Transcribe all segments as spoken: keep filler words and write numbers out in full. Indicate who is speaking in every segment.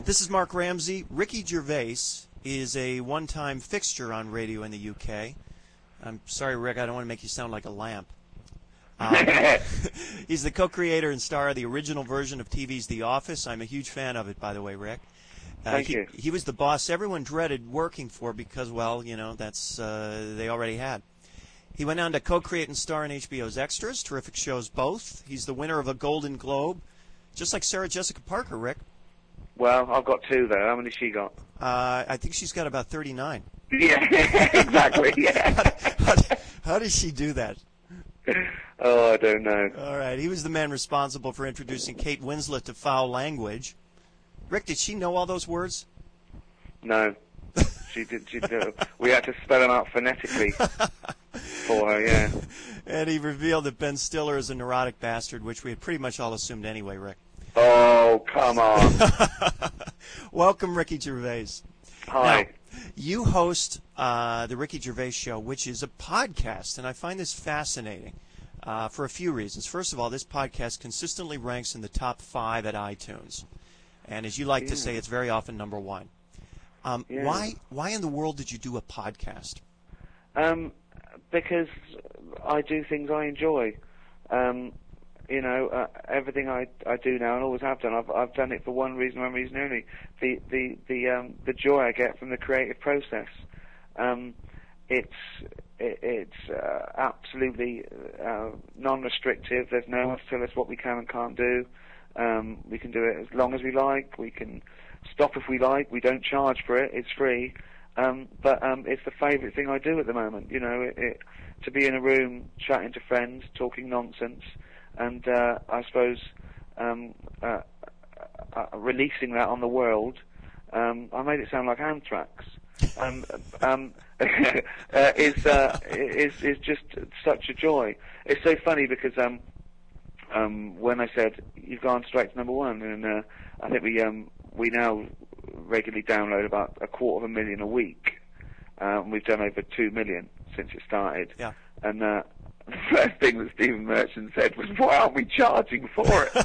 Speaker 1: This is Mark Ramsey. Ricky Gervais is a one-time fixture on radio in the U K. I'm sorry, Rick, I don't want to make you sound like a lamp. Um, he's the co-creator and star of the original version of T V's The Office. I'm a huge fan of it, by the way, Rick. Uh,
Speaker 2: Thank
Speaker 1: he,
Speaker 2: you.
Speaker 1: He was the boss everyone dreaded working for because, well, you know, that's uh, they already had. He went on to co-create and star in H B O's Extras, terrific shows both. He's the winner of a Golden Globe, just like Sarah Jessica Parker, Rick.
Speaker 2: Well, I've got two, though. How many she got?
Speaker 1: Uh, I think she's got about thirty-nine.
Speaker 2: Yeah, exactly, yeah.
Speaker 1: how, how, how does she do that?
Speaker 2: Oh, I don't know.
Speaker 1: All right, he was the man responsible for introducing Kate Winslet to foul language. Rick, did she know all those words?
Speaker 2: No, she did. She did. We had to spell them out phonetically for her. Yeah.
Speaker 1: And he revealed that Ben Stiller is a neurotic bastard, which we had pretty much all assumed anyway, Rick.
Speaker 2: Oh, come on.
Speaker 1: Welcome, Ricky Gervais.
Speaker 2: Hi.
Speaker 1: Now, you host uh, the Ricky Gervais Show, which is a podcast, and I find this fascinating uh, for a few reasons. First of all, this podcast consistently ranks in the top five at iTunes. And as you like
Speaker 2: yeah.
Speaker 1: to say, it's very often number one. Um,
Speaker 2: yeah.
Speaker 1: Why why in the world did you do a podcast?
Speaker 2: Um, because I do things I enjoy. Um, you know, uh, everything I I do now and always have done, I've I've done it for one reason, one reason only: the the the um the joy I get from the creative process. Um, it's it, it's uh, absolutely uh, non-restrictive. There's no one to tell us what we can and can't do. Um, we can do it as long as we like. We can stop if we like. We don't charge for it. It's free. Um, but um, it's the favourite thing I do at the moment. You know, it, it, to be in a room chatting to friends, talking nonsense, and uh, I suppose um, uh, uh, releasing that on the world. Um, I made it sound like Anthrax. Um, um, uh, is uh, is is just such a joy. It's so funny because. Um, Um, when I said you've gone straight to number one, and uh, I think we um, we now regularly download about a quarter of a million a week. Um, we've done over two million since it started.
Speaker 1: Yeah.
Speaker 2: And uh, the first thing that Stephen Merchant said was, "Why aren't we charging for it?"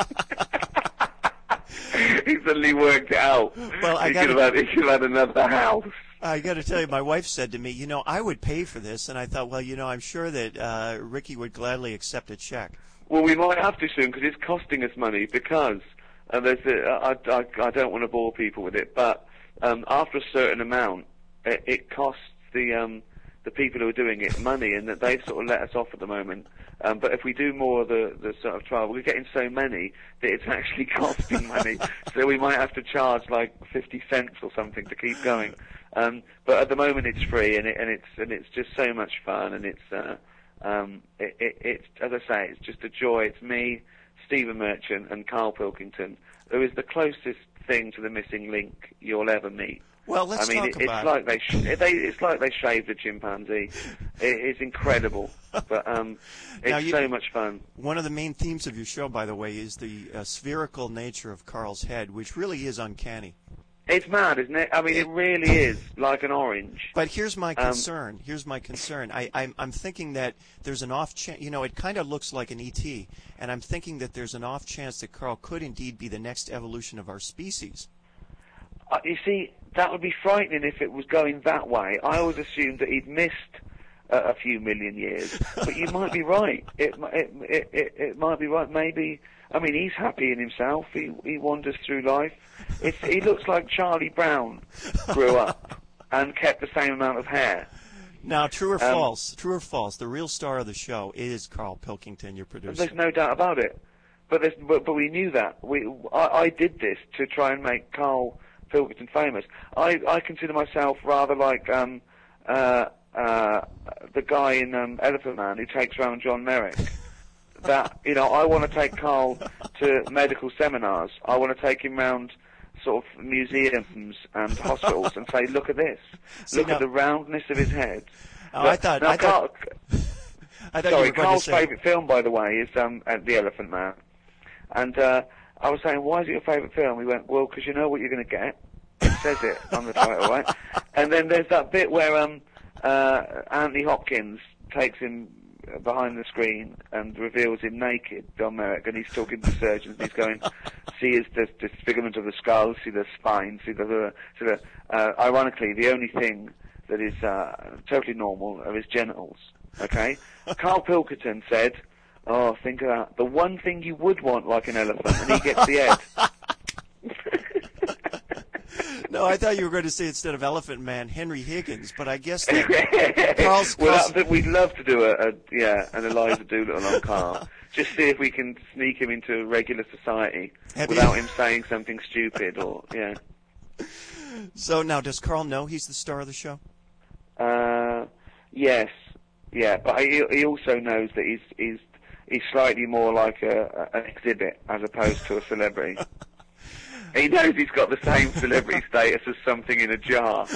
Speaker 2: He suddenly worked it out.
Speaker 1: Well, I
Speaker 2: he,
Speaker 1: gotta,
Speaker 2: could have had, he could have had another house.
Speaker 1: I got to tell you, my wife said to me, "You know, I would pay for this," and I thought, well, you know, I'm sure that uh, Ricky would gladly accept a check.
Speaker 2: Well, we might have to soon because it's costing us money because uh, there's a, I, I, I don't want to bore people with it, but um, after a certain amount, it, it costs the um, the people who are doing it money, and that they've sort of let us off at the moment. Um, but if we do more of the, the sort of trial, we're getting so many that it's actually costing money. So we might have to charge like fifty cents or something to keep going. Um, but at the moment, it's free, and it, and it's and it's just so much fun, and it's. Uh, Um, it, it, it's, as I say, it's just a joy. It's me, Stephen Merchant, and Carl Pilkington, who is the closest thing to the missing link you'll ever meet.
Speaker 1: Well, let's
Speaker 2: I mean,
Speaker 1: talk
Speaker 2: it,
Speaker 1: about
Speaker 2: it's like they, sh they, it's like they shaved a chimpanzee. It, it's incredible, but um, it's
Speaker 1: you,
Speaker 2: so much fun.
Speaker 1: One of the main themes of your show, by the way, is the uh, spherical nature of Carl's head, which really is uncanny.
Speaker 2: It's mad, isn't it? I mean, it really is like an orange.
Speaker 1: But here's my
Speaker 2: Um,
Speaker 1: concern. Here's my concern. I, I'm, I'm thinking that there's an off chance. You know, it kind of looks like an E T, and I'm thinking that there's an off chance that Carl could indeed be the next evolution of our species.
Speaker 2: Uh, you see, that would be frightening if it was going that way. I always assumed that he'd missed uh, a few million years, but you might be right. It, it, it, it, it might be right. Maybe. I mean, he's happy in himself. He he wanders through life. It's, he looks like Charlie Brown grew up and kept the same amount of hair.
Speaker 1: Now, true or
Speaker 2: Um,
Speaker 1: false? True or false? The real star of the show is Carl Pilkington, your producer.
Speaker 2: There's no doubt about it. But there's, but, but we knew that. We I, I did this to try and make Carl Pilkington famous. I I consider myself rather like um uh uh the guy in um, Elephant Man who takes around John Merrick. That, you know, I want to take Carl to medical seminars. I want to take him round sort of museums and hospitals and say, look at this.
Speaker 1: See,
Speaker 2: look
Speaker 1: now,
Speaker 2: at the roundness of his head.
Speaker 1: Oh,
Speaker 2: but,
Speaker 1: I thought...
Speaker 2: Now,
Speaker 1: I thought,
Speaker 2: Carl,
Speaker 1: I thought
Speaker 2: sorry,
Speaker 1: you were going
Speaker 2: Carl's
Speaker 1: to say...
Speaker 2: favourite film, by the way, is um, The Elephant Man. And uh, I was saying, why is it your favourite film? He went, well, because you know what you're going to get. It says it on the title, right? And then there's that bit where um, uh, Anthony Hopkins takes him behind the screen and reveals him naked, Don Merrick, and he's talking to surgeons. And he's going, see his the disfigurement of the skull, see the spine, see the, the, see the uh, ironically, the only thing that is uh, totally normal are his genitals. Okay? Carl Pilkington said, oh, think of that. The one thing you would want like an elephant, and he gets the head.
Speaker 1: No, I thought you were going to say instead of Elephant Man, Henry Higgins, but I guess that Carl's... Carl's
Speaker 2: well, that, we'd love to do a, a yeah, an Eliza Doolittle on Carl. Just see if we can sneak him into regular society Have without you? him saying something stupid or, yeah.
Speaker 1: So now, does Carl know he's the star of the show?
Speaker 2: Uh, yes, yeah, but he, he also knows that he's, he's, he's slightly more like a, a, an exhibit as opposed to a celebrity. He knows he's got the same celebrity status as something in a jar.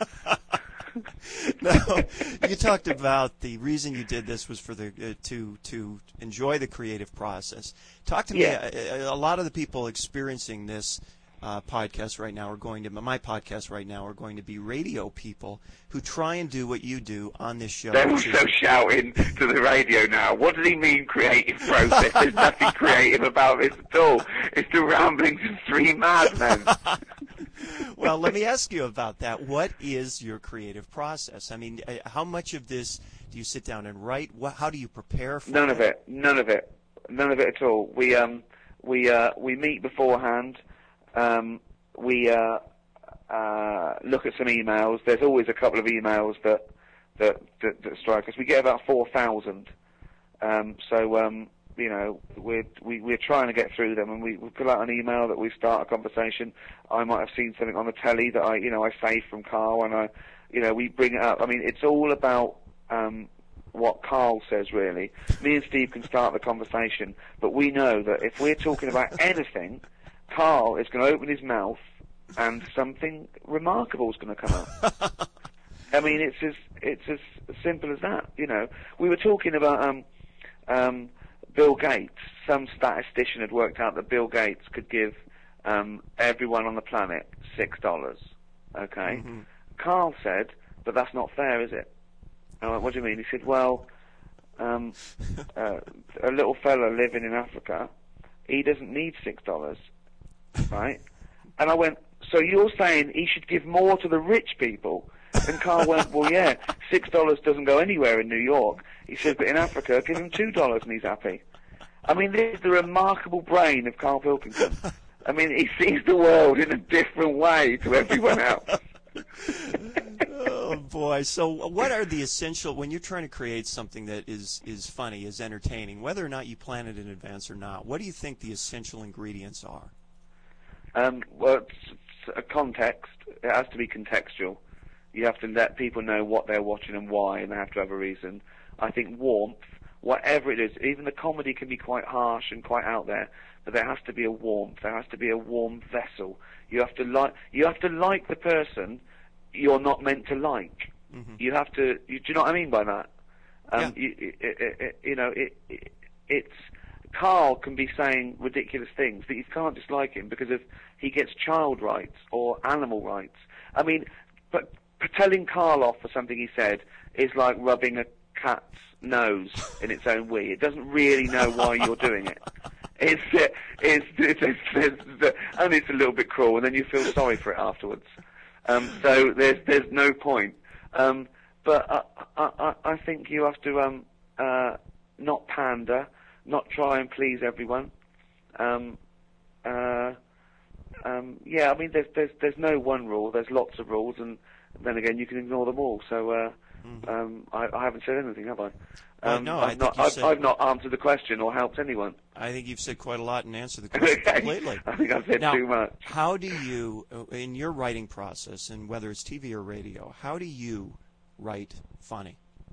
Speaker 1: Now, you talked about the reason you did this was for the uh, to to enjoy the creative process. Talk to me.
Speaker 2: Yeah.
Speaker 1: A, a lot of the people experiencing this uh, podcast right now are going to my podcast right now are going to be radio people who try and do what you do on this show.
Speaker 2: They're also is... shouting to the radio now. What does he mean creative process? There's nothing creative about this at all. It's the ramblings of three madmen.
Speaker 1: Well, let me ask you about that. What is your creative process? I mean, how much of this do you sit down and write? What, how do you prepare for
Speaker 2: None
Speaker 1: it?
Speaker 2: of it. None of it. None of it at all. We um we uh we meet beforehand. Um, we uh, uh, look at some emails. There's always a couple of emails that that that, that strike us. We get about four thousand. Um, so um, you know, we're we, we're trying to get through them, and we, we pull out an email that we start a conversation. I might have seen something on the telly that I you know I saved from Carl, and I you know we bring it up. I mean, it's all about um, what Carl says, really. Me and Steve can start the conversation, but we know that if we're talking about anything, Carl is going to open his mouth and something remarkable is going to come out. I mean, it's as it's as simple as that. You know, we were talking about um, um, Bill Gates. Some statistician had worked out that Bill Gates could give um, everyone on the planet six dollars. Okay, mm-hmm. Carl said, "But that's not fair, is it?" I went, "What do you mean?" He said, "Well, um, uh, a little fella living in Africa, he doesn't need six dollars." Right? And I went, so you're saying he should give more to the rich people? And Carl went, well, yeah, six dollars doesn't go anywhere in New York. He said, but in Africa, give him two dollars and he's happy. I mean, this is the remarkable brain of Carl Pilkington. I mean, he sees the world in a different way to everyone else.
Speaker 1: Oh, boy. So what are the essential, when you're trying to create something that is, is funny, is entertaining, whether or not you plan it in advance or not, what do you think the essential ingredients are?
Speaker 2: Um, well, it's, it's a context. It has to be contextual. You have to let people know what they're watching and why, and they have to have a reason. I think warmth, whatever it is, even the comedy can be quite harsh and quite out there, but there has to be a warmth. There has to be a warm vessel. You have to like. You have to like the person you're not meant to like. Mm-hmm. You have to. You, do you know what I mean by that? Um,
Speaker 1: yeah.
Speaker 2: you, it, it, it, you know, it, it, it's. Carl can be saying ridiculous things, but you can't dislike him because of he gets child rights or animal rights. I mean, but telling Carl off for something he said is like rubbing a cat's nose in its own wee. It doesn't really know why you're doing it. It's it's, it's, it's, it's and it's a little bit cruel, and then you feel sorry for it afterwards. Um, so there's there's no point. Um, but I, I I think you have to um, uh, not pander. Not try and please everyone. Um, uh, um, yeah, I mean, there's there's there's no one rule. There's lots of rules, and then again, you can ignore them all. So uh, mm-hmm. um, I, I haven't said anything, have I? Um,
Speaker 1: well, no,
Speaker 2: I've
Speaker 1: I
Speaker 2: not.
Speaker 1: think
Speaker 2: I've,
Speaker 1: said,
Speaker 2: I've not answered the question or helped anyone.
Speaker 1: I think you've said quite a lot and answered the question
Speaker 2: okay.
Speaker 1: completely.
Speaker 2: I think I've said
Speaker 1: now,
Speaker 2: too much.
Speaker 1: How do you, in your writing process, and whether it's T V or radio, how do you write funny?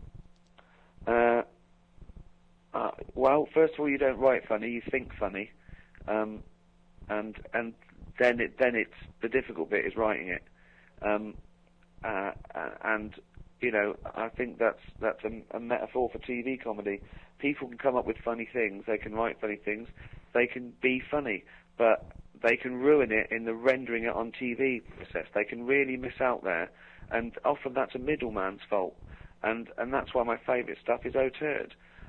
Speaker 2: Uh. Uh, well, first of all, you don't write funny; you think funny, um, and and then it then it's the difficult bit is writing it, um, uh, and you know I think that's that's a, a metaphor for T V comedy. People can come up with funny things; they can write funny things, they can be funny, but they can ruin it in the rendering it on T V process. They can really miss out there, and often that's a middleman's fault, and and that's why my favourite stuff is Oh Turd.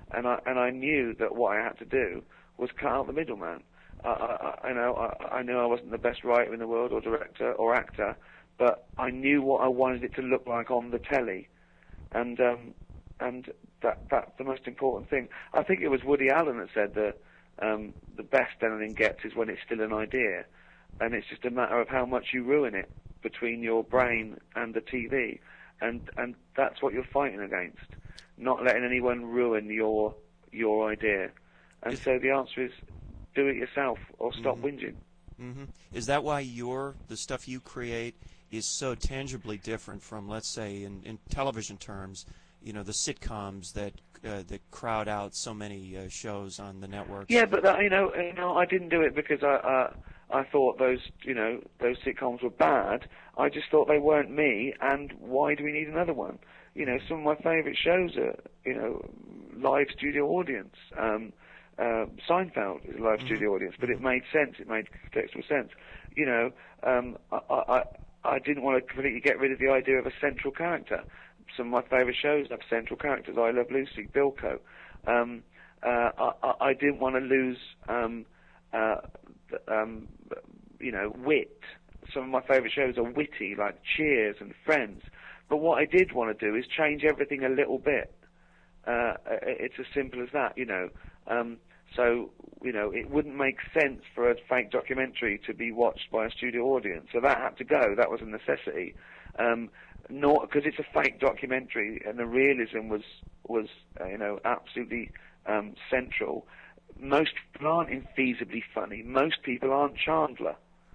Speaker 2: and I and I knew that what I had to do was cut out the middleman. I, I, I know I, I knew I wasn't the best writer in the world, or director, or actor, but I knew what I wanted it to look like on the telly, and um, and that that's the most important thing. I think it was Woody Allen that said that um, the best anything gets is when it's still an idea, and it's just a matter of how much you ruin it between your brain and the T V, and and that's what you're fighting against, not letting anyone ruin your your idea. And so the answer is, do it yourself or stop mm-hmm. whinging.
Speaker 1: Mm-hmm. Is that why your the stuff you create is so tangibly different from, let's say, in, in television terms, you know, the sitcoms that uh, that crowd out so many uh, shows on the networks?
Speaker 2: Yeah, but that, you know, you know, I didn't do it because I uh, I thought those you know those sitcoms were bad. I just thought they weren't me, and why do we need another one? You know, some of my favourite shows are you know live studio audience. Um, Uh, Seinfeld is a live mm-hmm. studio audience, but it made sense. It made contextual sense. You know, um, I, I, I didn't want to completely get rid of the idea of a central character. Some of my favourite shows have central characters. I Love Lucy, Bilko. Um, uh, I, I didn't want to lose, um, uh, um, you know, wit. Some of my favourite shows are witty, like Cheers and Friends. But what I did want to do is change everything a little bit. Uh, it's as simple as that, you know. Um, so, you know, it wouldn't make sense for a fake documentary to be watched by a studio audience. So that had to go. That was a necessity. Um, nor, because it's a fake documentary and the realism was, was uh, you know, absolutely um, central. Most people aren't infeasibly funny. Most people aren't Chandler.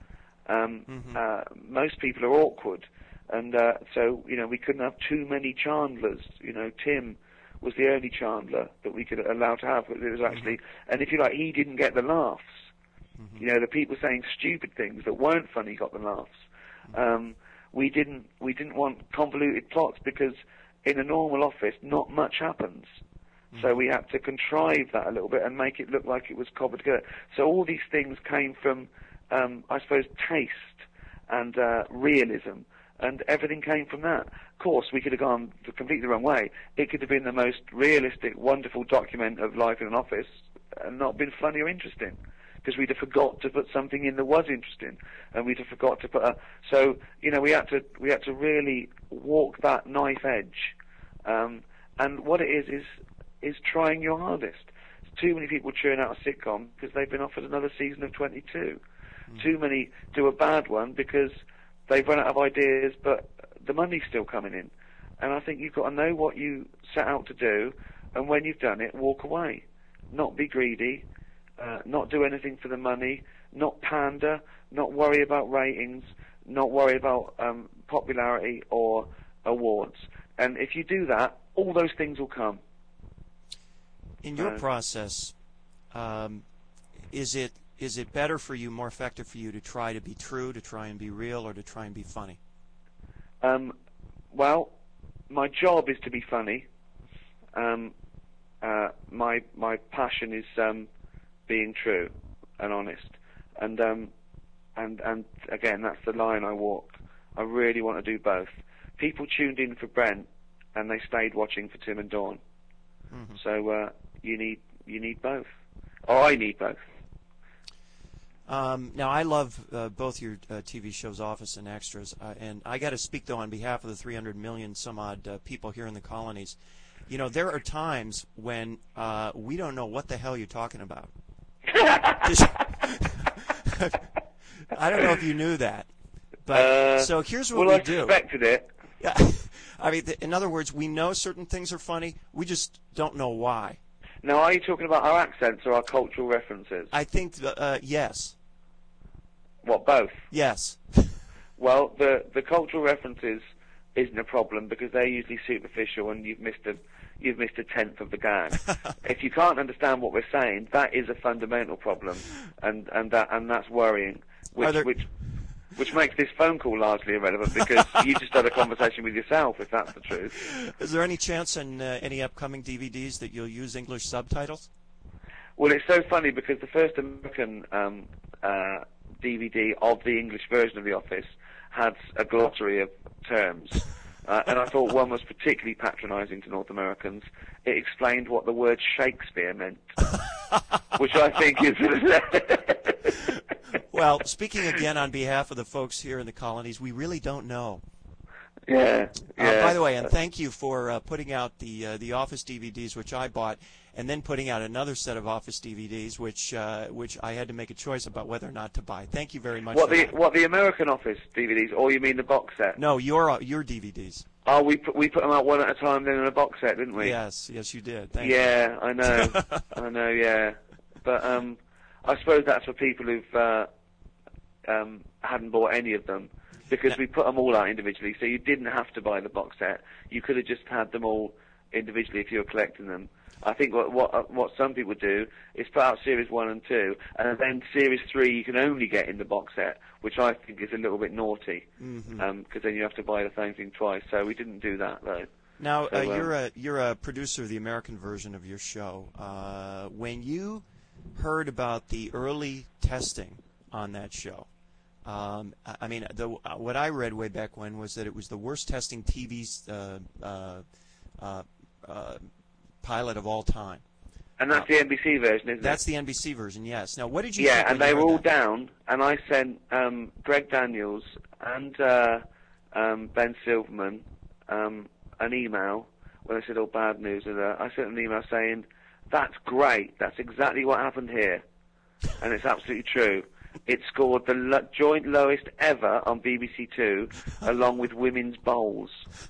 Speaker 2: Um, mm-hmm. uh, most people are awkward. And uh, so, you know, we couldn't have too many Chandlers. You know, Tim was the only Chandler that we could allow to have. It was actually, mm-hmm. and if you like, he didn't get the laughs. Mm-hmm. You know, the people saying stupid things that weren't funny got the laughs. Mm-hmm. Um, we didn't, we didn't want convoluted plots because in a normal office, not much happens. Mm-hmm. So we had to contrive that a little bit and make it look like it was cobbled together. So all these things came from, um, I suppose, taste and uh, realism. And everything came from that. Of course, we could have gone the completely the wrong way. It could have been the most realistic, wonderful document of life in an office and not been funny or interesting. Because we'd have forgot to put something in that was interesting. And we'd have forgot to put a... So, you know, we had to we had to really walk that knife edge. Um, and what it is, is, is trying your hardest. Too many people churn out a sitcom because they've been offered another season of twenty-two. Mm. Too many do a bad one because they've run out of ideas, but the money's still coming in. And I think you've got to know what you set out to do, and when you've done it, walk away. Not be greedy, uh, not do anything for the money, not pander, not worry about ratings, not worry about um, popularity or awards. And if you do that, all those things will come.
Speaker 1: In your uh, process, um, is it Is it better for you, more effective for you, to try to be true, to try and be real, or to try and be funny?
Speaker 2: Um, well, my job is to be funny. Um, uh, my my passion is um, being true and honest. And um, and and again, that's the line I walk. I really want to do both. People tuned in for Brent, and they stayed watching for Tim and Dawn. Mm-hmm. So uh, you need you need both, or I need both.
Speaker 1: Um, now, I love uh, both your uh, T V shows, Office and Extras, uh, and I got to speak, though, on behalf of the three hundred million some odd uh, people here in the colonies. You know, there are times when uh, we don't know what the hell you're talking about. Just, I don't know if you knew that, but uh, so here's what
Speaker 2: well,
Speaker 1: we do.
Speaker 2: Well, I expected it.
Speaker 1: Yeah, I mean, th- in other words, we know certain things are funny. We just don't know why.
Speaker 2: Now, are you talking about our accents or our cultural references?
Speaker 1: I think, uh, yes.
Speaker 2: What, both?
Speaker 1: Yes.
Speaker 2: Well, the the cultural references isn't a problem because they're usually superficial and you've missed a you've missed a tenth of the gag. If you can't understand what we're saying, that is a fundamental problem, and and that and that's worrying, which there... which which makes this phone call largely irrelevant because you just had a conversation with yourself, if that's the truth.
Speaker 1: Is there any chance in uh, any upcoming D V Ds that you'll use English subtitles?
Speaker 2: Well, it's so funny because the first American um, uh, D V D of the English version of The Office had a glossary of terms, Uh, and I thought one was particularly patronising to North Americans. It explained what the word Shakespeare meant, which I think is...
Speaker 1: Well, speaking again on behalf of the folks here in the colonies, we really don't know.
Speaker 2: Yeah, yeah.
Speaker 1: Uh, by the way, and thank you for uh, putting out the uh, the Office D V Ds, which I bought, and then putting out another set of Office D V Ds, which uh, which I had to make a choice about whether or not to buy. Thank you very much.
Speaker 2: What
Speaker 1: for
Speaker 2: the
Speaker 1: that.
Speaker 2: what the American Office D V Ds, or you mean the box set?
Speaker 1: No, your uh, your D V Ds.
Speaker 2: Oh, we put we put them out one at a time, then in a box set, didn't we?
Speaker 1: Yes, yes, you did. Thank
Speaker 2: yeah,
Speaker 1: you.
Speaker 2: I know, I know. Yeah, but um, I suppose that's for people who've uh, um hadn't bought any of them. Because we put them all out individually, so you didn't have to buy the box set. You could have just had them all individually if you were collecting them. I think what what what some people do is put out series one and two, and then series three you can only get in the box set, which I think is a little bit naughty, because mm-hmm. um, then you have to buy the same thing twice. So we didn't do that though.
Speaker 1: Now
Speaker 2: so,
Speaker 1: uh,
Speaker 2: um,
Speaker 1: you're a you're a producer of the American version of your show. Uh, when you heard about the early testing on that show. Um, I mean, the, uh, what I read way back when was that it was the worst testing T V uh, uh, uh, uh, pilot of all time.
Speaker 2: And that's uh, the N B C version, isn't
Speaker 1: that's
Speaker 2: it? That's
Speaker 1: the N B C version, yes. Now, what did you
Speaker 2: yeah,
Speaker 1: think
Speaker 2: and
Speaker 1: when
Speaker 2: they
Speaker 1: you
Speaker 2: were all
Speaker 1: that?
Speaker 2: down, and I sent um, Greg Daniels and uh, um, Ben Silverman um, an email when I said, oh, bad news. And, uh, I sent an email saying, that's great, that's exactly what happened here. And it's absolutely true. It scored the lo- joint lowest ever on B B C Two, along with Women's Bowls.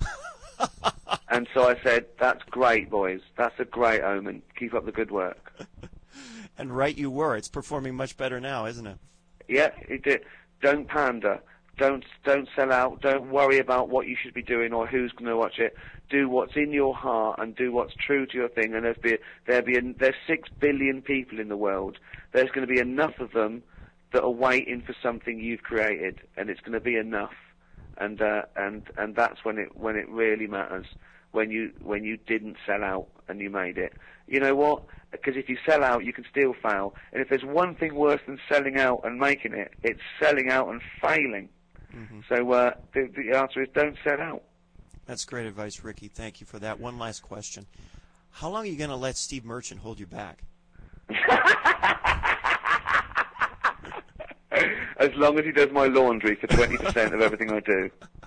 Speaker 2: And so I said, that's great, boys. That's a great omen. Keep up the good work.
Speaker 1: And right you were. It's performing much better now, isn't it?
Speaker 2: Yeah, it did. Don't pander. Don't don't sell out. Don't worry about what you should be doing or who's going to watch it. Do what's in your heart and do what's true to your thing. And there's be there be a, there's six billion people in the world. There's going to be enough of them that are waiting for something you've created, and it's going to be enough, and uh, and and that's when it when it really matters, when you when you didn't sell out and you made it. You know what? Because if you sell out, you can still fail, and if there's one thing worse than selling out and making it, it's selling out and failing. Mm-hmm. So uh, the, the answer is don't sell out.
Speaker 1: That's great advice, Ricky. Thank you for that. One last question: how long are you going to let Steve Merchant hold you back?
Speaker 2: As long as he does my laundry for twenty percent of everything I do.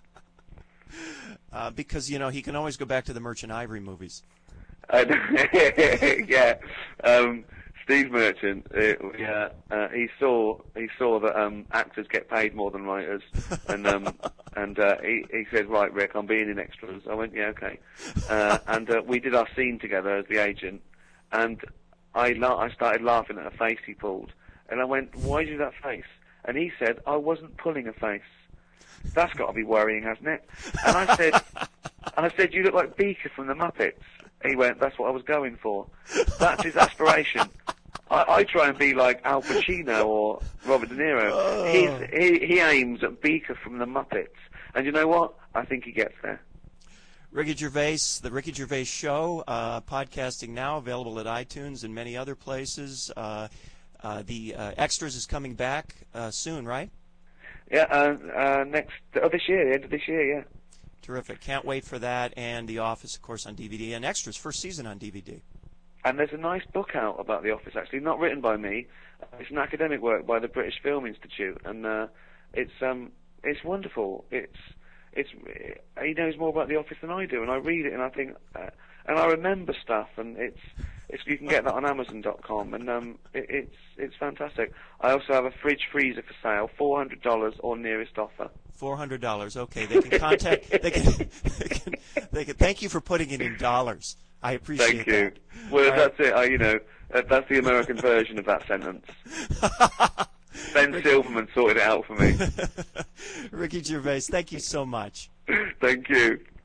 Speaker 1: Uh, because, you know, he can always go back to the Merchant Ivory movies.
Speaker 2: Uh, yeah. Um, Steve Merchant, uh, yeah, uh, he saw he saw that um, actors get paid more than writers, and um, and uh, he, he said, right, Rick, I'm being in extras. I went, yeah, okay. Uh, and uh, we did our scene together as the agent, and I, la- I started laughing at a face he pulled. And I went, why did you do that face? And he said, I wasn't pulling a face. That's got to be worrying, hasn't it? And I said, I said, you look like Beaker from the Muppets. And he went, that's what I was going for. That's his aspiration. I, I try and be like Al Pacino or Robert De Niro.
Speaker 1: Oh.
Speaker 2: He's, he, he aims at Beaker from the Muppets. And you know what? I think he gets there.
Speaker 1: Ricky Gervais, The Ricky Gervais Show, uh, podcasting now, available at iTunes and many other places. Uh, uh, the uh, Extras is coming back uh, soon, right?
Speaker 2: Yeah, uh, uh, next, oh, this year, the end of this year, yeah.
Speaker 1: Terrific. Can't wait for that. And The Office, of course, on D V D. And Extras, first season on D V D.
Speaker 2: And there's a nice book out about The Office, actually, not written by me. It's an academic work by the British Film Institute, and uh, it's um, it's wonderful. It's it's he knows more about The Office than I do, and I read it and I think, uh, and I remember stuff, and it's it's you can get that on Amazon dot com, and um, it, it's it's fantastic. I also have a fridge freezer for sale, four hundred dollars or nearest offer.
Speaker 1: Four hundred dollars. Okay, they can contact. they, can, they can. They can. Thank you for putting it in dollars. I appreciate
Speaker 2: Thank you.
Speaker 1: that.
Speaker 2: Well,
Speaker 1: All
Speaker 2: that's
Speaker 1: right.
Speaker 2: it. I, you know, uh, that's the American version of that sentence. Ben Silverman sorted it out for me.
Speaker 1: Ricky Gervais, thank you so much.
Speaker 2: Thank you.